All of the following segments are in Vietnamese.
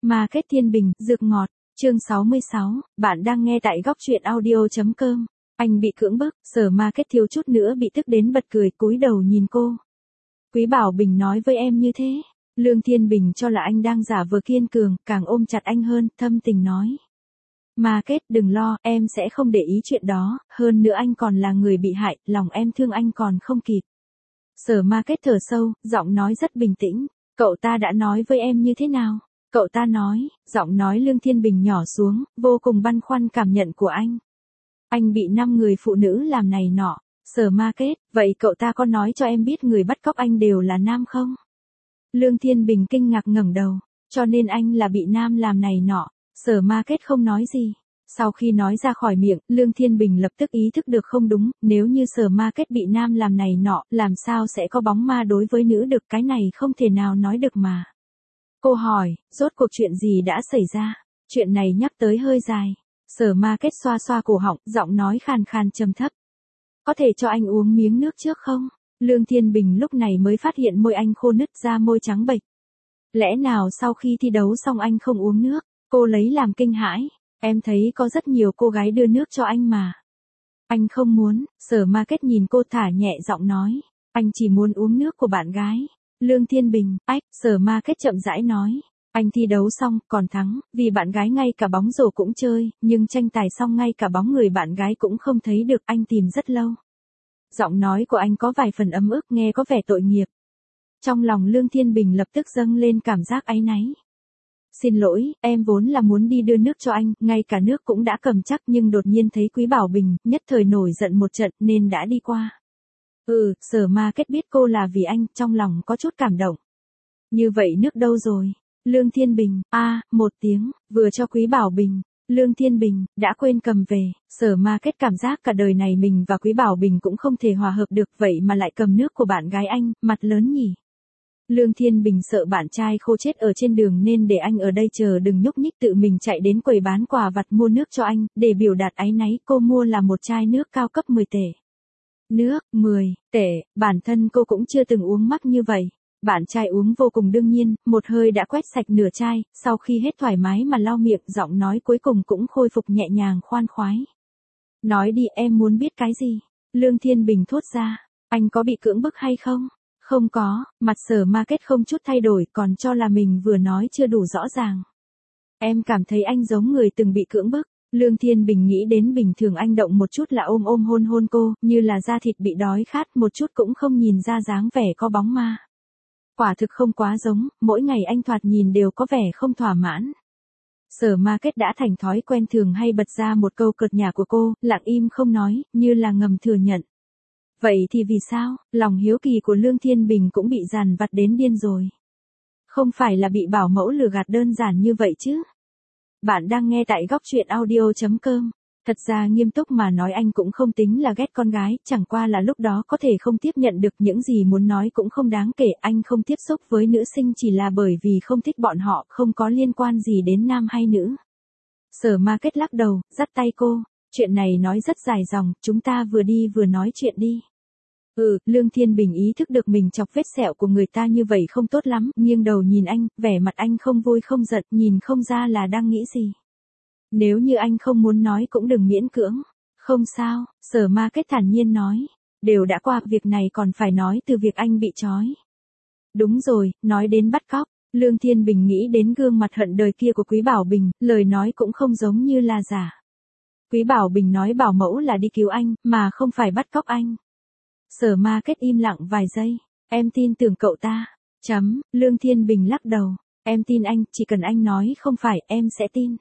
Market Thiên Bình, dược ngọt, chương 66, bạn đang nghe tại góc truyện audio.com. Anh bị cưỡng bức, Sở Market thiếu chút nữa bị tức đến bật cười, cúi đầu nhìn cô. Quý Bảo Bình nói với em như thế. Lương Thiên Bình cho là anh đang giả vờ kiên cường, càng ôm chặt anh hơn, thâm tình nói. Market, đừng lo, em sẽ không để ý chuyện đó, hơn nữa anh còn là người bị hại, lòng em thương anh còn không kịp. Sở Market thở sâu, giọng nói rất bình tĩnh. Cậu ta đã nói với em như thế nào? Cậu ta nói, giọng nói Lương Thiên Bình nhỏ xuống, vô cùng băn khoăn cảm nhận của anh. Anh bị 5 người phụ nữ làm này nọ. Sở Market, vậy cậu ta có nói cho em biết người bắt cóc anh đều là nam không? Lương Thiên Bình kinh ngạc ngẩng đầu, cho nên anh là bị nam làm này nọ. Sở Market không nói gì. Sau khi nói ra khỏi miệng, Lương Thiên Bình lập tức ý thức được không đúng, nếu như Sở Market bị nam làm này nọ, làm sao sẽ có bóng ma đối với nữ được, cái này không thể nào nói được mà. Cô hỏi, rốt cuộc chuyện gì đã xảy ra? Chuyện này nhắc tới hơi dài. Sở Market xoa xoa cổ họng, giọng nói khàn khàn trầm thấp. Có thể cho anh uống miếng nước trước không? Lương Thiên Bình lúc này mới phát hiện môi anh khô nứt ra, môi trắng bệch. Lẽ nào sau khi thi đấu xong anh không uống nước? Cô lấy làm kinh hãi. Em thấy có rất nhiều cô gái đưa nước cho anh mà. Anh không muốn. Sở Market nhìn cô thả nhẹ giọng nói. Anh chỉ muốn uống nước của bạn gái. Lương Thiên Bình, ách, Sở Market chậm rãi nói. Anh thi đấu xong, còn thắng, vì bạn gái ngay cả bóng rổ cũng chơi, nhưng tranh tài xong ngay cả bóng người bạn gái cũng không thấy được, anh tìm rất lâu. Giọng nói của anh có vài phần ấm ức, nghe có vẻ tội nghiệp. Trong lòng Lương Thiên Bình lập tức dâng lên cảm giác áy náy. Xin lỗi, em vốn là muốn đi đưa nước cho anh, ngay cả nước cũng đã cầm chắc, nhưng đột nhiên thấy Quý Bảo Bình, nhất thời nổi giận một trận nên đã đi qua. Sở Market biết cô là vì anh, trong lòng có chút cảm động. Như vậy nước đâu rồi? Lương Thiên Bình, một tiếng, vừa cho Quý Bảo Bình. Lương Thiên Bình, đã quên cầm về. Sở Market cảm giác cả đời này mình và Quý Bảo Bình cũng không thể hòa hợp được, vậy mà lại cầm nước của bạn gái anh, mặt lớn nhỉ. Lương Thiên Bình sợ bạn trai khô chết ở trên đường nên để anh ở đây chờ đừng nhúc nhích, tự mình chạy đến quầy bán quà vặt mua nước cho anh, để biểu đạt áy náy, cô mua là một chai nước cao cấp 10 tể. Nước, 10 tể, bản thân cô cũng chưa từng uống mắc như vậy. Bạn trai uống vô cùng đương nhiên, một hơi đã quét sạch nửa chai, sau khi hết thoải mái mà lau miệng, giọng nói cuối cùng cũng khôi phục nhẹ nhàng khoan khoái. Nói đi, em muốn biết cái gì? Lương Thiên Bình thốt ra, anh có bị cưỡng bức hay không? Không có, mặt Sở Market không chút thay đổi, còn cho là mình vừa nói chưa đủ rõ ràng. Em cảm thấy anh giống người từng bị cưỡng bức. Lương Thiên Bình nghĩ đến bình thường anh động một chút là ôm hôn hôn cô, như là da thịt bị đói khát, một chút cũng không nhìn ra dáng vẻ có bóng ma. Quả thực không quá giống, mỗi ngày anh thoạt nhìn đều có vẻ không thỏa mãn. Sở Market đã thành thói quen thường hay bật ra một câu cợt nhả của cô, lặng im không nói, như là ngầm thừa nhận. Vậy thì vì sao, lòng hiếu kỳ của Lương Thiên Bình cũng bị dằn vặt đến điên rồi. Không phải là bị bảo mẫu lừa gạt đơn giản như vậy chứ. Bạn đang nghe tại góc truyện audio.com. Thật ra nghiêm túc mà nói anh cũng không tính là ghét con gái, chẳng qua là lúc đó có thể không tiếp nhận được, những gì muốn nói cũng không đáng kể, anh không tiếp xúc với nữ sinh chỉ là bởi vì không thích bọn họ, không có liên quan gì đến nam hay nữ. Sở Market lắc đầu, dắt tay cô, chuyện này nói rất dài dòng, chúng ta vừa đi vừa nói chuyện đi. Lương Thiên Bình ý thức được mình chọc vết sẹo của người ta như vậy không tốt lắm, nghiêng đầu nhìn anh, vẻ mặt anh không vui không giận, nhìn không ra là đang nghĩ gì. Nếu như anh không muốn nói cũng đừng miễn cưỡng. Không sao, Sở Market thản nhiên nói. Đều đã qua, việc này còn phải nói từ việc anh bị trói. Đúng rồi, nói đến bắt cóc. Lương Thiên Bình nghĩ đến gương mặt hận đời kia của Quý Bảo Bình, lời nói cũng không giống như là giả. Quý Bảo Bình nói bảo mẫu là đi cứu anh, mà không phải bắt cóc anh. Sở Market im lặng vài giây. Em tin tưởng cậu ta. Lương Thiên Bình lắc đầu. Em tin anh, chỉ cần anh nói không phải, em sẽ tin.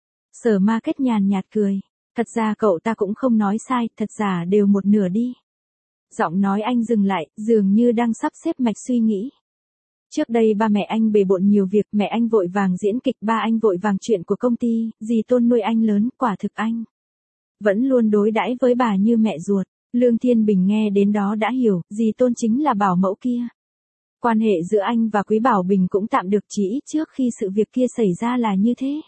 Sở Market nhàn nhạt cười. Thật ra cậu ta cũng không nói sai, thật giả đều một nửa đi. Giọng nói anh dừng lại, dường như đang sắp xếp mạch suy nghĩ. Trước đây ba mẹ anh bề bộn nhiều việc, mẹ anh vội vàng diễn kịch, ba anh vội vàng chuyện của công ty, dì Tôn nuôi anh lớn, quả thực anh vẫn luôn đối đãi với bà như mẹ ruột. Lương Thiên Bình nghe đến đó đã hiểu, dì Tôn chính là bảo mẫu kia. Quan hệ giữa anh và Quý Bảo Bình cũng tạm được, chỉ ít trước khi sự việc kia xảy ra là như thế.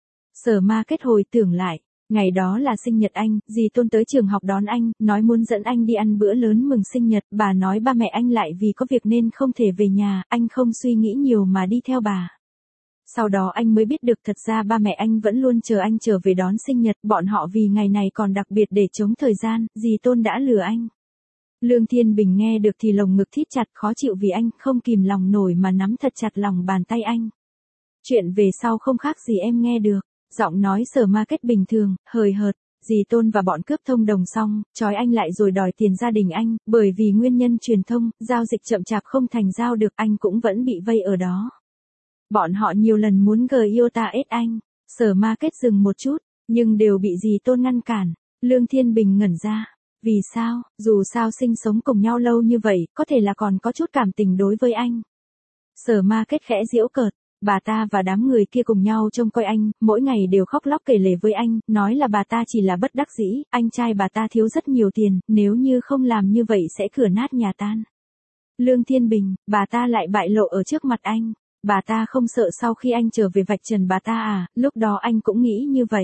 Sở Market hồi tưởng lại, ngày đó là sinh nhật anh, dì Tôn tới trường học đón anh, nói muốn dẫn anh đi ăn bữa lớn mừng sinh nhật, bà nói ba mẹ anh lại vì có việc nên không thể về nhà, anh không suy nghĩ nhiều mà đi theo bà. Sau đó anh mới biết được thật ra ba mẹ anh vẫn luôn chờ anh trở về đón sinh nhật, bọn họ vì ngày này còn đặc biệt để chống thời gian, dì Tôn đã lừa anh. Lương Thiên Bình nghe được thì lồng ngực thít chặt khó chịu vì anh không kìm lòng nổi mà nắm thật chặt lòng bàn tay anh. Chuyện về sau không khác gì em nghe được, giọng nói Sở Market bình thường, hời hợt. Dì Tôn và bọn cướp thông đồng xong, trói anh lại rồi đòi tiền gia đình anh, bởi vì nguyên nhân truyền thông, giao dịch chậm chạp không thành giao được, anh cũng vẫn bị vây ở đó. Bọn họ nhiều lần muốn GIOTA-S anh, Sở Market dừng một chút, nhưng đều bị dì Tôn ngăn cản. Lương Thiên Bình ngẩn ra. Vì sao, dù sao sinh sống cùng nhau lâu như vậy, có thể là còn có chút cảm tình đối với anh. Sở Market khẽ giễu cợt. Bà ta và đám người kia cùng nhau trông coi anh, mỗi ngày đều khóc lóc kể lể với anh, nói là bà ta chỉ là bất đắc dĩ, anh trai bà ta thiếu rất nhiều tiền, nếu như không làm như vậy sẽ cửa nát nhà tan. Lương Thiên Bình, bà ta lại bại lộ ở trước mặt anh, bà ta không sợ sau khi anh trở về vạch trần bà ta à, lúc đó anh cũng nghĩ như vậy.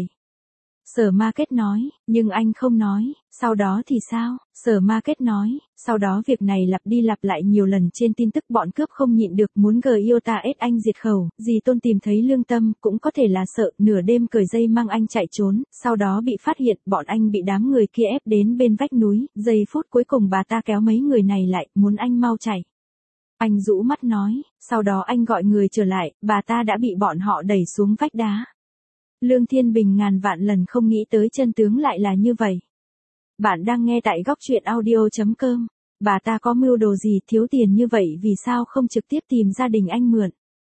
Sở Market nói, nhưng anh không nói, sau đó thì sao? Sở Market nói, sau đó việc này lặp đi lặp lại nhiều lần trên tin tức bọn cướp không nhịn được muốn GIOTA-S anh diệt khẩu, dì Tôn tìm thấy lương tâm, cũng có thể là sợ, nửa đêm cởi dây mang anh chạy trốn, sau đó bị phát hiện, bọn anh bị đám người kia ép đến bên vách núi, giây phút cuối cùng bà ta kéo mấy người này lại, muốn anh mau chạy. Anh rũ mắt nói, sau đó anh gọi người trở lại, bà ta đã bị bọn họ đẩy xuống vách đá. Lương Thiên Bình ngàn vạn lần không nghĩ tới chân tướng lại là như vậy. Bạn đang nghe tại góc truyện audio.com. Bà ta có mưu đồ gì thiếu tiền như vậy vì sao không trực tiếp tìm gia đình anh mượn?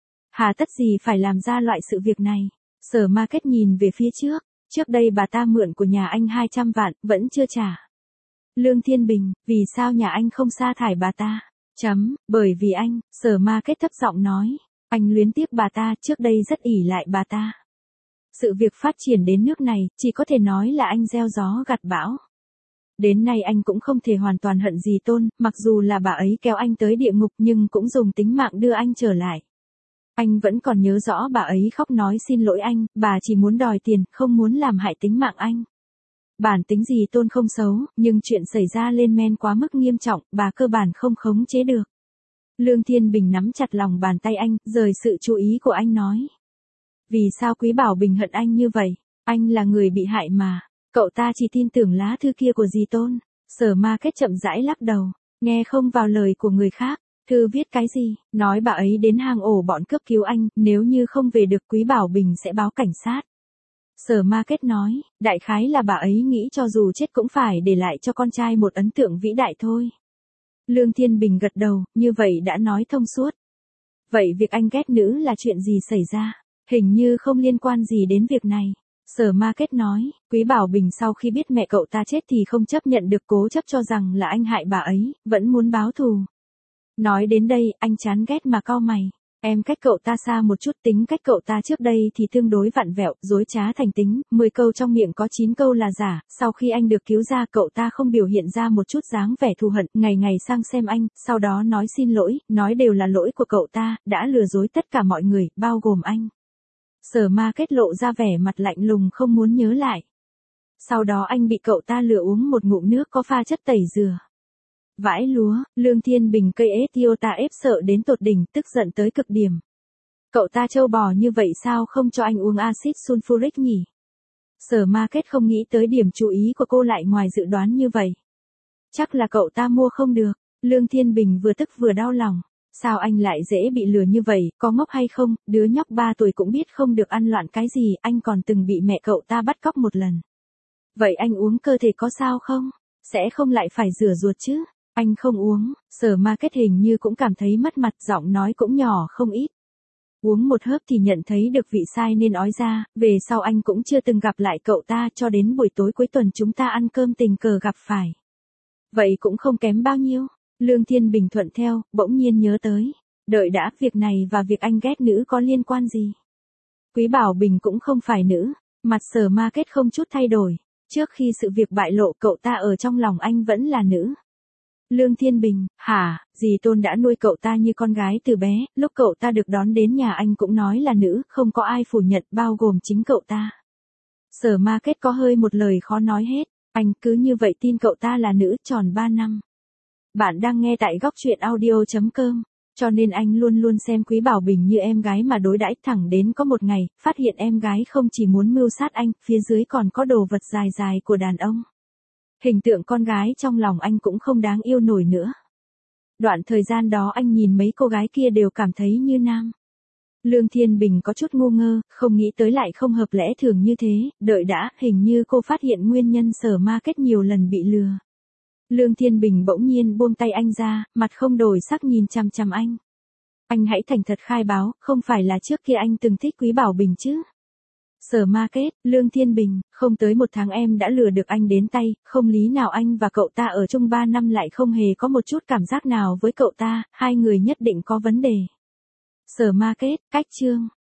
Hà tất gì phải làm ra loại sự việc này? Sở Market nhìn về phía trước. Trước đây bà ta mượn của nhà anh 200 vạn, vẫn chưa trả. Lương Thiên Bình, vì sao nhà anh không sa thải bà ta? Bởi vì anh, Sở Market thấp giọng nói. Anh luyến tiếc bà ta, trước đây rất ỷ lại bà ta. Sự việc phát triển đến nước này, chỉ có thể nói là anh gieo gió gặt bão. Đến nay anh cũng không thể hoàn toàn hận dì Tôn, mặc dù là bà ấy kéo anh tới địa ngục nhưng cũng dùng tính mạng đưa anh trở lại. Anh vẫn còn nhớ rõ bà ấy khóc nói xin lỗi anh, bà chỉ muốn đòi tiền, không muốn làm hại tính mạng anh. Bản tính dì Tôn không xấu, nhưng chuyện xảy ra lên men quá mức nghiêm trọng, bà cơ bản không khống chế được. Lương Thiên Bình nắm chặt lòng bàn tay anh, rời sự chú ý của anh nói. Vì sao Quý Bảo Bình hận anh như vậy? Anh là người bị hại mà. Cậu ta chỉ tin tưởng lá thư kia của dì Tôn. Sở Market chậm rãi lắc đầu. Nghe không vào lời của người khác. Thư viết cái gì? Nói bà ấy đến hang ổ bọn cướp cứu anh. Nếu như không về được Quý Bảo Bình sẽ báo cảnh sát. Sở Market nói. Đại khái là bà ấy nghĩ cho dù chết cũng phải để lại cho con trai một ấn tượng vĩ đại thôi. Lương Thiên Bình gật đầu. Như vậy đã nói thông suốt. Vậy việc anh ghét nữ là chuyện gì xảy ra? Hình như không liên quan gì đến việc này. Sở Market nói, Quý Bảo Bình sau khi biết mẹ cậu ta chết thì không chấp nhận được, cố chấp cho rằng là anh hại bà ấy, vẫn muốn báo thù. Nói đến đây, anh chán ghét mà cau mày. Em cách cậu ta xa một chút, tính cách cậu ta trước đây thì tương đối vặn vẹo, dối trá thành tính, 10 câu trong miệng có 9 câu là giả, sau khi anh được cứu ra cậu ta không biểu hiện ra một chút dáng vẻ thù hận, ngày ngày sang xem anh, sau đó nói xin lỗi, nói đều là lỗi của cậu ta, đã lừa dối tất cả mọi người, bao gồm anh. Sở Market lộ ra vẻ mặt lạnh lùng không muốn nhớ lại. Sau đó anh bị cậu ta lừa uống một ngụm nước có pha chất tẩy dừa. Vãi lúa, Lương Thiên Bình cây GIOTA-S sợ đến tột đỉnh, tức giận tới cực điểm. Cậu ta trâu bò như vậy sao không cho anh uống axit sulfuric nhỉ? Sở Market không nghĩ tới điểm chú ý của cô lại ngoài dự đoán như vậy. Chắc là cậu ta mua không được. Lương Thiên Bình vừa tức vừa đau lòng. Sao anh lại dễ bị lừa như vậy, có ngốc hay không, đứa nhóc 3 tuổi cũng biết không được ăn loạn cái gì, anh còn từng bị mẹ cậu ta bắt cóc một lần. Vậy anh uống cơ thể có sao không? Sẽ không lại phải rửa ruột chứ? Anh không uống, Sở Market hình như cũng cảm thấy mất mặt, giọng nói cũng nhỏ không ít. Uống một hớp thì nhận thấy được vị sai nên ói ra, về sau anh cũng chưa từng gặp lại cậu ta cho đến buổi tối cuối tuần chúng ta ăn cơm tình cờ gặp phải. Vậy cũng không kém bao nhiêu. Lương Thiên Bình thuận theo, bỗng nhiên nhớ tới. Đợi đã, việc này và việc anh ghét nữ có liên quan gì? Quý Bảo Bình cũng không phải nữ. Mặt Sở Market không chút thay đổi. Trước khi sự việc bại lộ cậu ta ở trong lòng anh vẫn là nữ. Lương Thiên Bình, hả, dì Tôn đã nuôi cậu ta như con gái từ bé, lúc cậu ta được đón đến nhà anh cũng nói là nữ, không có ai phủ nhận bao gồm chính cậu ta. Sở Market có hơi một lời khó nói hết, anh cứ như vậy tin cậu ta là nữ tròn 3 năm. Bạn đang nghe tại góc truyện audio.com. Cho nên anh luôn luôn xem Quý Bảo Bình như em gái mà đối đãi, thẳng đến có một ngày, phát hiện em gái không chỉ muốn mưu sát anh, phía dưới còn có đồ vật dài dài của đàn ông. Hình tượng con gái trong lòng anh cũng không đáng yêu nổi nữa. Đoạn thời gian đó anh nhìn mấy cô gái kia đều cảm thấy như nam. Lương Thiên Bình có chút ngu ngơ, không nghĩ tới lại không hợp lẽ thường như thế, đợi đã, hình như cô phát hiện nguyên nhân Sở Market nhiều lần bị lừa. Lương Thiên Bình bỗng nhiên buông tay anh ra, mặt không đổi sắc nhìn chằm chằm anh. Anh hãy thành thật khai báo, không phải là trước kia anh từng thích Quý Bảo Bình chứ? Sở Market, Lương Thiên Bình, không tới 1 tháng em đã lừa được anh đến tay, không lý nào anh và cậu ta ở chung 3 năm lại không hề có một chút cảm giác nào với cậu ta, hai người nhất định có vấn đề. Sở Market, cách chương.